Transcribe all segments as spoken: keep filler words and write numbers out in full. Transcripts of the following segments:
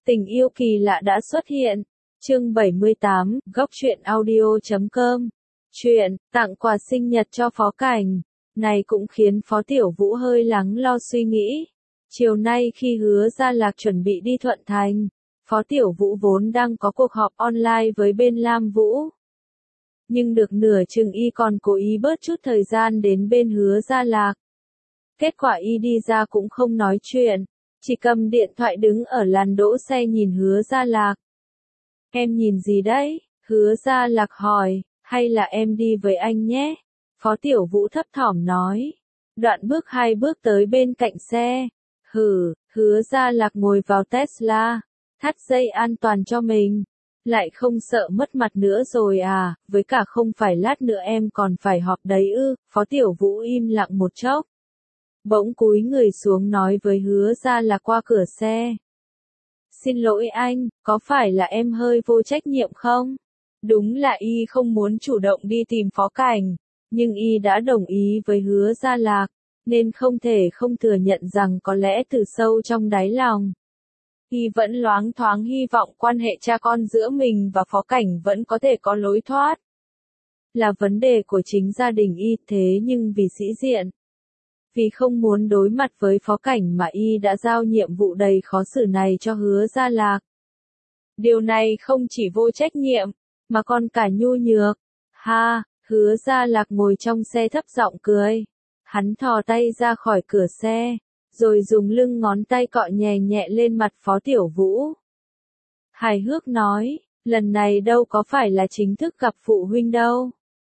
Tình yêu kỳ lạ đã xuất hiện. Chương bảy mươi tám, góc truyện audio chấm com. Chuyện, tặng quà sinh nhật cho Phó Cảnh. Này cũng khiến Phó Tiểu Vũ hơi lắng lo suy nghĩ. Chiều nay khi Hứa Gia Lạc chuẩn bị đi Thuận Thành, Phó Tiểu Vũ vốn đang có cuộc họp online với bên Lam Vũ. Nhưng được nửa chừng y còn cố ý bớt chút thời gian đến bên Hứa Gia Lạc. Kết quả y đi ra cũng không nói chuyện, chỉ cầm điện thoại đứng ở làn đỗ xe nhìn Hứa Gia Lạc. Em nhìn gì đấy? Hứa Gia Lạc hỏi, hay là em đi với anh nhé? Phó Tiểu Vũ thấp thỏm nói. Đoạn bước hai bước tới bên cạnh xe. Hử, Hứa Gia Lạc ngồi vào Tesla, thắt dây an toàn cho mình. Lại không sợ mất mặt nữa rồi à, với cả không phải lát nữa em còn phải họp đấy ư? Phó Tiểu Vũ im lặng một chốc. Bỗng cúi người xuống nói với Hứa Gia Lạc qua cửa xe. Xin lỗi anh, có phải là em hơi vô trách nhiệm không? Đúng là y không muốn chủ động đi tìm Phó Cảnh, nhưng y đã đồng ý với Hứa Gia Lạc, nên không thể không thừa nhận rằng có lẽ từ sâu trong đáy lòng, y vẫn loáng thoáng hy vọng quan hệ cha con giữa mình và Phó Cảnh vẫn có thể có lối thoát. Là vấn đề của chính gia đình y, thế nhưng vì sĩ diện, vì không muốn đối mặt với Phó Cảnh mà y đã giao nhiệm vụ đầy khó xử này cho Hứa Gia Lạc. Điều này không chỉ vô trách nhiệm, mà còn cả nhu nhược. Ha, Hứa Gia Lạc ngồi trong xe thấp giọng cười. Hắn thò tay ra khỏi cửa xe, rồi dùng lưng ngón tay cọ nhẹ nhẹ lên mặt Phó Tiểu Vũ. Hài hước nói, lần này đâu có phải là chính thức gặp phụ huynh đâu.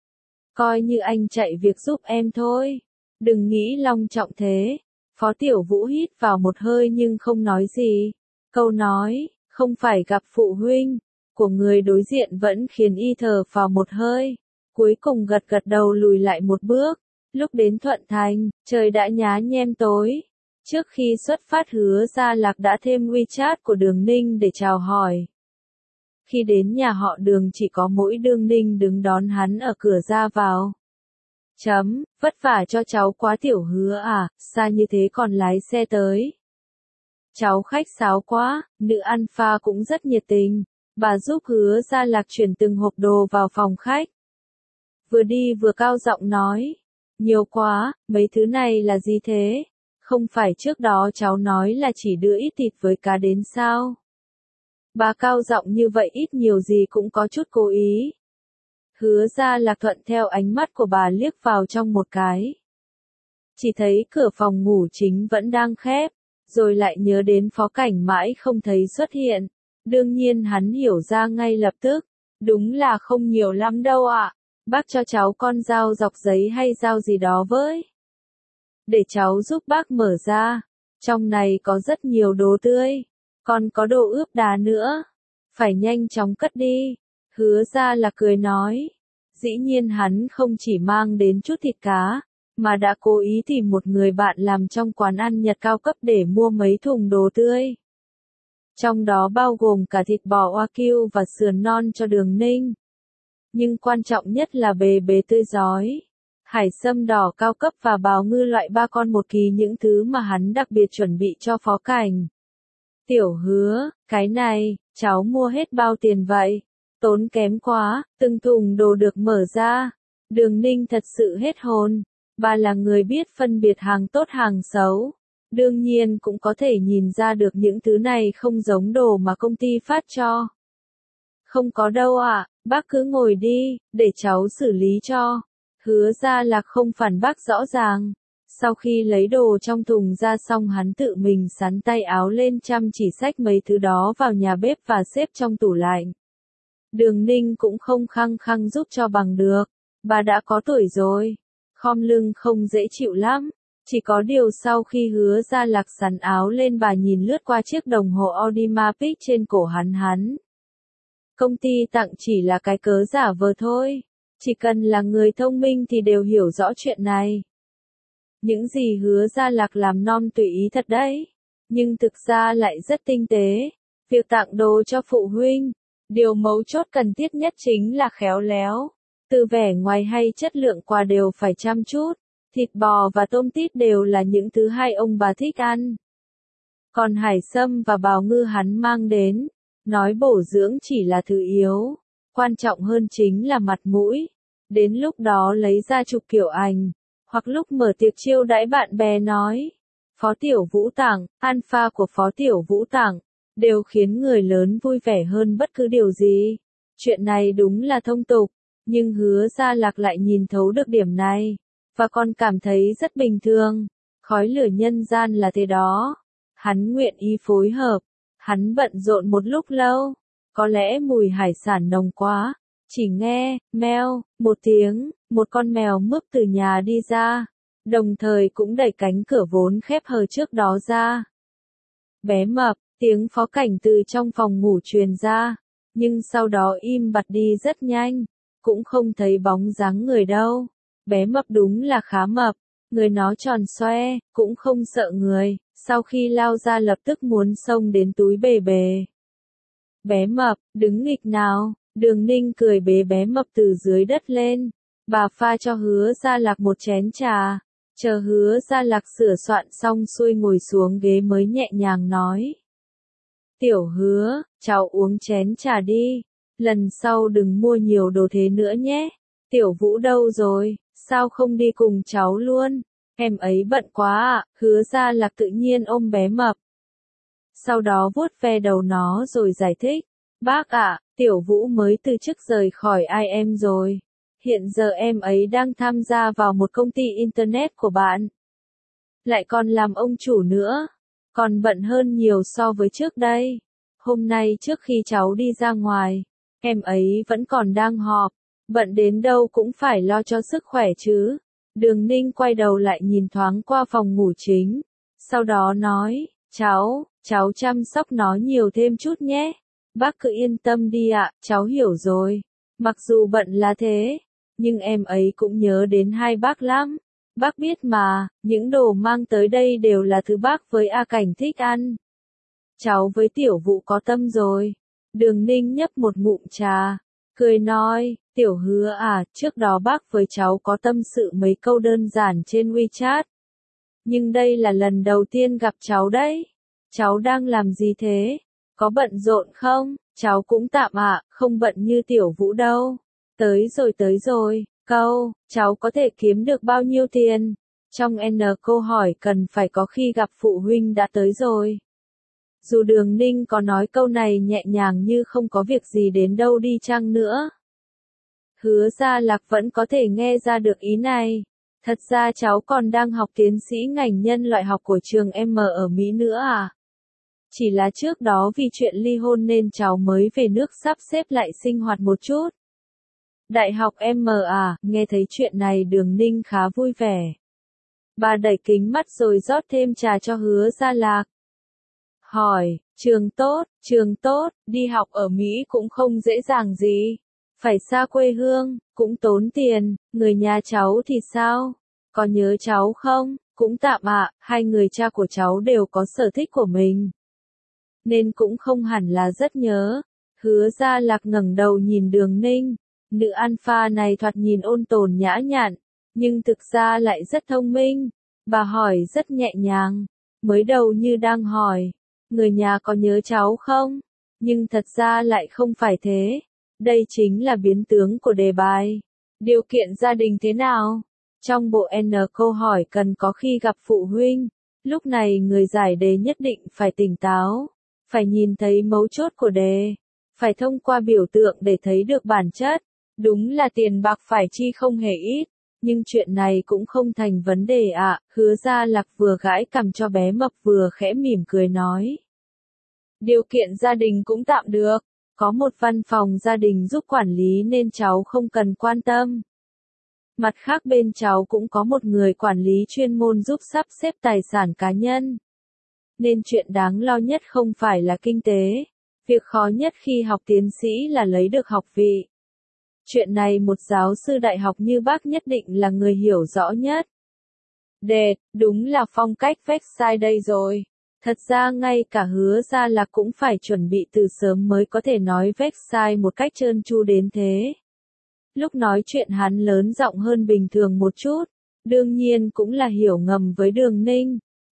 Coi như anh chạy việc giúp em thôi. Đừng nghĩ long trọng thế. Phó Tiểu Vũ hít vào một hơi nhưng không nói gì. Câu nói, không phải gặp phụ huynh, của người đối diện vẫn khiến y thở vào một hơi. Cuối cùng gật gật đầu lùi lại một bước. Lúc đến Thuận Thành, trời đã nhá nhem tối. Trước khi xuất phát Hứa Gia Lạc đã thêm WeChat của Đường Ninh để chào hỏi. Khi đến nhà họ Đường chỉ có mỗi Đường Ninh đứng đón hắn ở cửa ra vào. Chấm, vất vả cho cháu quá Tiểu Hứa à, xa như thế còn lái xe tới. Cháu khách sáo quá, nữ alpha cũng rất nhiệt tình, bà giúp Hứa Gia Lạc chuyển từng hộp đồ vào phòng khách. Vừa đi vừa cao giọng nói, nhiều quá, mấy thứ này là gì thế? Không phải trước đó cháu nói là chỉ đưa ít thịt với cá đến sao? Bà cao giọng như vậy ít nhiều gì cũng có chút cố ý. Hứa Gia Lạc thuận theo ánh mắt của bà liếc vào trong một cái. Chỉ thấy cửa phòng ngủ chính vẫn đang khép, rồi lại nhớ đến Phó Cảnh mãi không thấy xuất hiện. Đương nhiên hắn hiểu ra ngay lập tức, đúng là không nhiều lắm đâu ạ. Bác cho cháu con dao dọc giấy hay dao gì đó với. Để cháu giúp bác mở ra, trong này có rất nhiều đồ tươi, còn có đồ ướp đá nữa. Phải nhanh chóng cất đi. Hứa Gia Lạc cười nói. Dĩ nhiên hắn không chỉ mang đến chút thịt cá, mà đã cố ý tìm một người bạn làm trong quán ăn Nhật cao cấp để mua mấy thùng đồ tươi. Trong đó bao gồm cả thịt bò Wagyu và sườn non cho Đường Ninh. Nhưng quan trọng nhất là bề bề tươi rói, hải sâm đỏ cao cấp và bào ngư loại ba con một kỳ, những thứ mà hắn đặc biệt chuẩn bị cho Phó Cảnh. Tiểu Hứa, cái này, cháu mua hết bao tiền vậy? Tốn kém quá, từng thùng đồ được mở ra. Đường Ninh thật sự hết hồn. Bà là người biết phân biệt hàng tốt hàng xấu. Đương nhiên cũng có thể nhìn ra được những thứ này không giống đồ mà công ty phát cho. Không có đâu ạ, à, bác cứ ngồi đi, để cháu xử lý cho. Hứa Gia Lạc không phản bác rõ ràng. Sau khi lấy đồ trong thùng ra xong hắn tự mình sắn tay áo lên chăm chỉ xách mấy thứ đó vào nhà bếp và xếp trong tủ lạnh. Đường Ninh cũng không khăng khăng giúp cho bằng được. Bà đã có tuổi rồi. Khom lưng không dễ chịu lắm. Chỉ có điều sau khi Hứa Gia Lạc sắn áo lên bà nhìn lướt qua chiếc đồng hồ Audemars trên cổ hắn hắn. Công ty tặng chỉ là cái cớ giả vờ thôi. Chỉ cần là người thông minh thì đều hiểu rõ chuyện này. Những gì Hứa Gia Lạc làm non tùy ý thật đấy. Nhưng thực ra lại rất tinh tế. Việc tặng đồ cho phụ huynh, điều mấu chốt cần thiết nhất chính là khéo léo. Từ vẻ ngoài hay chất lượng quà đều phải chăm chút. Thịt bò và tôm tít đều là những thứ hai ông bà thích ăn. Còn hải sâm và bào ngư hắn mang đến, nói bổ dưỡng chỉ là thứ yếu, quan trọng hơn chính là mặt mũi. Đến lúc đó lấy ra chụp kiểu ảnh, hoặc lúc mở tiệc chiêu đãi bạn bè nói, Phó Tiểu Vũ tặng, alpha của Phó Tiểu Vũ tặng, đều khiến người lớn vui vẻ hơn bất cứ điều gì. Chuyện này đúng là thông tục, nhưng Hứa Gia Lạc lại nhìn thấu được điểm này, và còn cảm thấy rất bình thường. Khói lửa nhân gian là thế đó. Hắn nguyện ý phối hợp. Hắn bận rộn một lúc lâu. Có lẽ mùi hải sản nồng quá. Chỉ nghe, meo, một tiếng, một con mèo mướp từ nhà đi ra. Đồng thời cũng đẩy cánh cửa vốn khép hờ trước đó ra. Bé mập, tiếng Phó Cảnh từ trong phòng ngủ truyền ra. Nhưng sau đó im bặt đi rất nhanh. Cũng không thấy bóng dáng người đâu. Bé mập đúng là khá mập. Người nó tròn xoe, cũng không sợ người. Sau khi lao ra lập tức muốn xông đến túi bề bề. Bé mập, đứng nghịch nào. Đường Ninh cười bế bé mập từ dưới đất lên. Bà pha cho Hứa Gia Lạc một chén trà. Chờ Hứa Gia Lạc sửa soạn xong xuôi ngồi xuống ghế mới nhẹ nhàng nói. Tiểu Hứa, cháu uống chén trà đi. Lần sau đừng mua nhiều đồ thế nữa nhé. Tiểu Vũ đâu rồi, sao không đi cùng cháu luôn? Em ấy bận quá ạ. Hứa Gia Lạc tự nhiên ôm bé mập. Sau đó vuốt ve đầu nó rồi giải thích. Bác ạ, Tiểu Vũ mới từ chức rời khỏi i em rồi. Hiện giờ em ấy đang tham gia vào một công ty internet của bạn. Lại còn làm ông chủ nữa. Còn bận hơn nhiều so với trước đây. Hôm nay trước khi cháu đi ra ngoài, em ấy vẫn còn đang họp. Bận đến đâu cũng phải lo cho sức khỏe chứ. Đường Ninh quay đầu lại nhìn thoáng qua phòng ngủ chính. Sau đó nói, cháu, cháu chăm sóc nó nhiều thêm chút nhé. Bác cứ yên tâm đi ạ, cháu hiểu rồi. Mặc dù bận là thế, nhưng em ấy cũng nhớ đến hai bác lắm. Bác biết mà, những đồ mang tới đây đều là thứ bác với A Cảnh thích ăn. Cháu với Tiểu Vũ có tâm rồi. Đường Ninh nhấp một ngụm trà, cười nói, Tiểu Hứa à, trước đó bác với cháu có tâm sự mấy câu đơn giản trên WeChat. Nhưng đây là lần đầu tiên gặp cháu đấy. Cháu đang làm gì thế? Có bận rộn không? Cháu cũng tạm ạ, không bận như Tiểu Vũ đâu. Tới rồi tới rồi, câu, cháu có thể kiếm được bao nhiêu tiền? Trong N câu hỏi cần phải có khi gặp phụ huynh đã tới rồi. Dù Đường Ninh có nói câu này nhẹ nhàng như không có việc gì đến đâu đi chăng nữa. Hứa Gia Lạc vẫn có thể nghe ra được ý này. Thật ra cháu còn đang học tiến sĩ ngành nhân loại học của trường M ở Mỹ nữa à? Chỉ là trước đó vì chuyện ly hôn nên cháu mới về nước sắp xếp lại sinh hoạt một chút. Đại học M à, nghe thấy chuyện này Đường Ninh khá vui vẻ. Bà đẩy kính mắt rồi rót thêm trà cho Hứa Gia Lạc. Hỏi, trường tốt, trường tốt, đi học ở Mỹ cũng không dễ dàng gì. Phải xa quê hương, cũng tốn tiền, người nhà cháu thì sao? Có nhớ cháu không? Cũng tạm ạ, hai người cha của cháu đều có sở thích của mình. Nên cũng không hẳn là rất nhớ. Hứa Gia Lạc ngẩng đầu nhìn Đường Ninh. Nữ alpha này thoạt nhìn ôn tồn nhã nhặn, nhưng thực ra lại rất thông minh. Bà hỏi rất nhẹ nhàng, mới đầu như đang hỏi, người nhà có nhớ cháu không? Nhưng thật ra lại không phải thế. Đây chính là biến tướng của đề bài. Điều kiện gia đình thế nào? Trong bộ N câu hỏi cần có khi gặp phụ huynh. Lúc này người giải đề nhất định phải tỉnh táo. Phải nhìn thấy mấu chốt của đề. Phải thông qua biểu tượng để thấy được bản chất. Đúng là tiền bạc phải chi không hề ít. Nhưng chuyện này cũng không thành vấn đề ạ. À. Hứa Gia Lạc vừa gãi cằm cho bé mập vừa khẽ mỉm cười nói. Điều kiện gia đình cũng tạm được. Có một văn phòng gia đình giúp quản lý nên cháu không cần quan tâm. Mặt khác bên cháu cũng có một người quản lý chuyên môn giúp sắp xếp tài sản cá nhân. Nên chuyện đáng lo nhất không phải là kinh tế. Việc khó nhất khi học tiến sĩ là lấy được học vị. Chuyện này một giáo sư đại học như bác nhất định là người hiểu rõ nhất. Đệt, đúng là phong cách website đây rồi. Thật ra ngay cả Hứa Gia Lạc cũng phải chuẩn bị từ sớm mới có thể nói website một cách trơn tru đến thế. Lúc nói chuyện hắn lớn giọng hơn bình thường một chút, đương nhiên cũng là hiểu ngầm với Đường Ninh.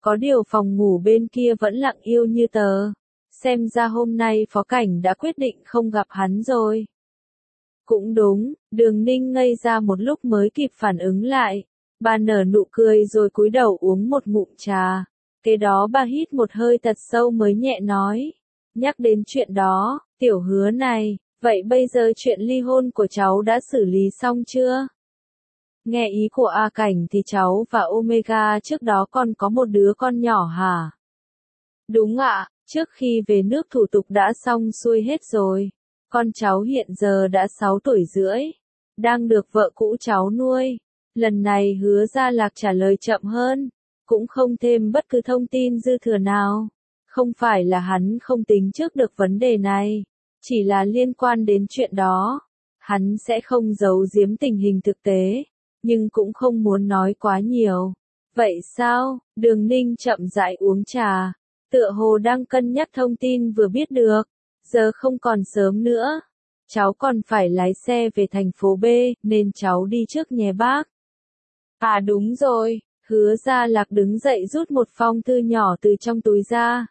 Có điều phòng ngủ bên kia vẫn lặng yêu như tờ. Xem ra hôm nay Phó Cảnh đã quyết định không gặp hắn rồi. Cũng đúng, Đường Ninh ngây ra một lúc mới kịp phản ứng lại. Bà nở nụ cười rồi cúi đầu uống một ngụm trà. Kế đó bà hít một hơi thật sâu mới nhẹ nói. Nhắc đến chuyện đó, Tiểu Hứa này, vậy bây giờ chuyện ly hôn của cháu đã xử lý xong chưa? Nghe ý của A Cảnh thì cháu và Omega trước đó còn có một đứa con nhỏ hả? Đúng ạ, trước khi về nước thủ tục đã xong xuôi hết rồi. Con cháu hiện giờ đã sáu tuổi rưỡi, đang được vợ cũ cháu nuôi. Lần này Hứa Gia Lạc trả lời chậm hơn, cũng không thêm bất cứ thông tin dư thừa nào. Không phải là hắn không tính trước được vấn đề này, chỉ là liên quan đến chuyện đó. Hắn sẽ không giấu giếm tình hình thực tế, nhưng cũng không muốn nói quá nhiều. Vậy sao? Đường Ninh chậm rãi uống trà, tựa hồ đang cân nhắc thông tin vừa biết được. Giờ không còn sớm nữa. Cháu còn phải lái xe về thành phố B, nên cháu đi trước nhé bác. À đúng rồi, Hứa Gia Lạc đứng dậy rút một phong thư nhỏ từ trong túi ra.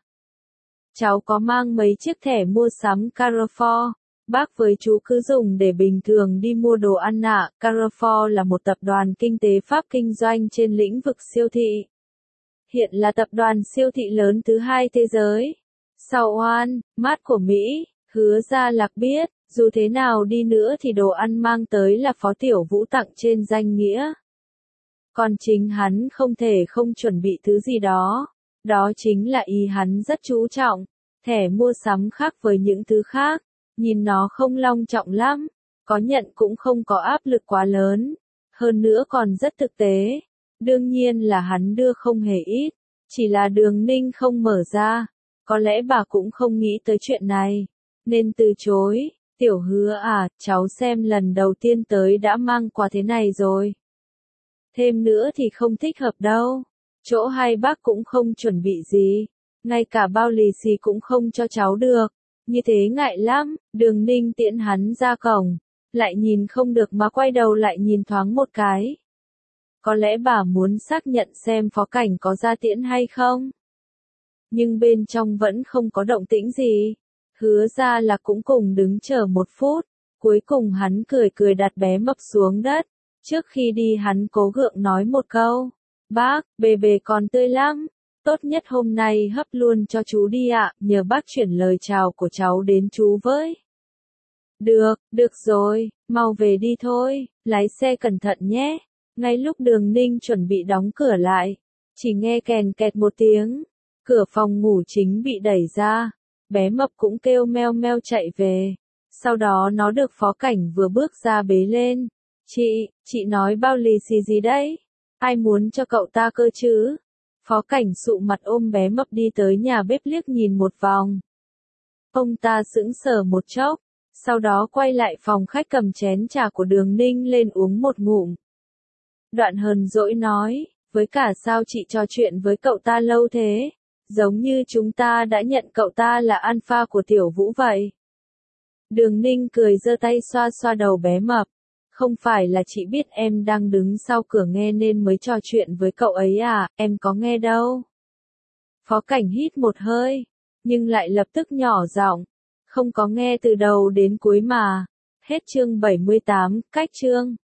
Cháu có mang mấy chiếc thẻ mua sắm Carrefour. Bác với chú cứ dùng để bình thường đi mua đồ ăn ạ. Carrefour là một tập đoàn kinh tế Pháp kinh doanh trên lĩnh vực siêu thị. Hiện là tập đoàn siêu thị lớn thứ hai thế giới. Sau Oan, mát của Mỹ, Hứa Gia Lạc biết, dù thế nào đi nữa thì đồ ăn mang tới là Phó Tiểu Vũ tặng trên danh nghĩa. Còn chính hắn không thể không chuẩn bị thứ gì đó. Đó chính là ý hắn rất chú trọng. Thẻ mua sắm khác với những thứ khác. Nhìn nó không long trọng lắm. Có nhận cũng không có áp lực quá lớn. Hơn nữa còn rất thực tế. Đương nhiên là hắn đưa không hề ít. Chỉ là Đường Ninh không mở ra. Có lẽ bà cũng không nghĩ tới chuyện này. Nên từ chối. Tiểu Hứa à, cháu xem lần đầu tiên tới đã mang quà thế này rồi. Thêm nữa thì không thích hợp đâu. Chỗ hai bác cũng không chuẩn bị gì. Ngay cả bao lì xì cũng không cho cháu được. Như thế ngại lắm. Đường Ninh tiễn hắn ra cổng. Lại nhìn không được mà quay đầu lại nhìn thoáng một cái. Có lẽ bà muốn xác nhận xem Phó Cảnh có ra tiễn hay không. Nhưng bên trong vẫn không có động tĩnh gì. Hứa Gia Lạc cũng cùng đứng chờ một phút. Cuối cùng hắn cười cười đặt bé Mập xuống đất. Trước khi đi hắn cố gượng nói một câu. Bác, bề bề còn tươi lắm. Tốt nhất hôm nay hấp luôn cho chú đi ạ. Nhờ bác chuyển lời chào của cháu đến chú với. Được, được rồi, mau về đi thôi. Lái xe cẩn thận nhé. Ngay lúc Đường Ninh chuẩn bị đóng cửa lại, chỉ nghe kèn kẹt một tiếng. Cửa phòng ngủ chính bị đẩy ra. Bé Mập cũng kêu meo meo chạy về. Sau đó nó được Phó Cảnh vừa bước ra bế lên. Chị, chị nói bao lì xì gì đấy? Ai muốn cho cậu ta cơ chứ? Phó Cảnh sụ mặt ôm bé Mập đi tới nhà bếp liếc nhìn một vòng. Ông ta sững sờ một chốc. Sau đó quay lại phòng khách cầm chén trà của Đường Ninh lên uống một ngụm. Đoạn hờn dỗi nói, với cả sao chị trò chuyện với cậu ta lâu thế? Giống như chúng ta đã nhận cậu ta là alpha của Tiểu Vũ vậy. Đường Ninh cười giơ tay xoa xoa đầu bé Mập. Không phải là chị biết em đang đứng sau cửa nghe nên mới trò chuyện với cậu ấy à, em có nghe đâu. Phó Cảnh hít một hơi, nhưng lại lập tức nhỏ giọng. Không có nghe từ đầu đến cuối mà. Hết chương bảy mươi tám, cách chương.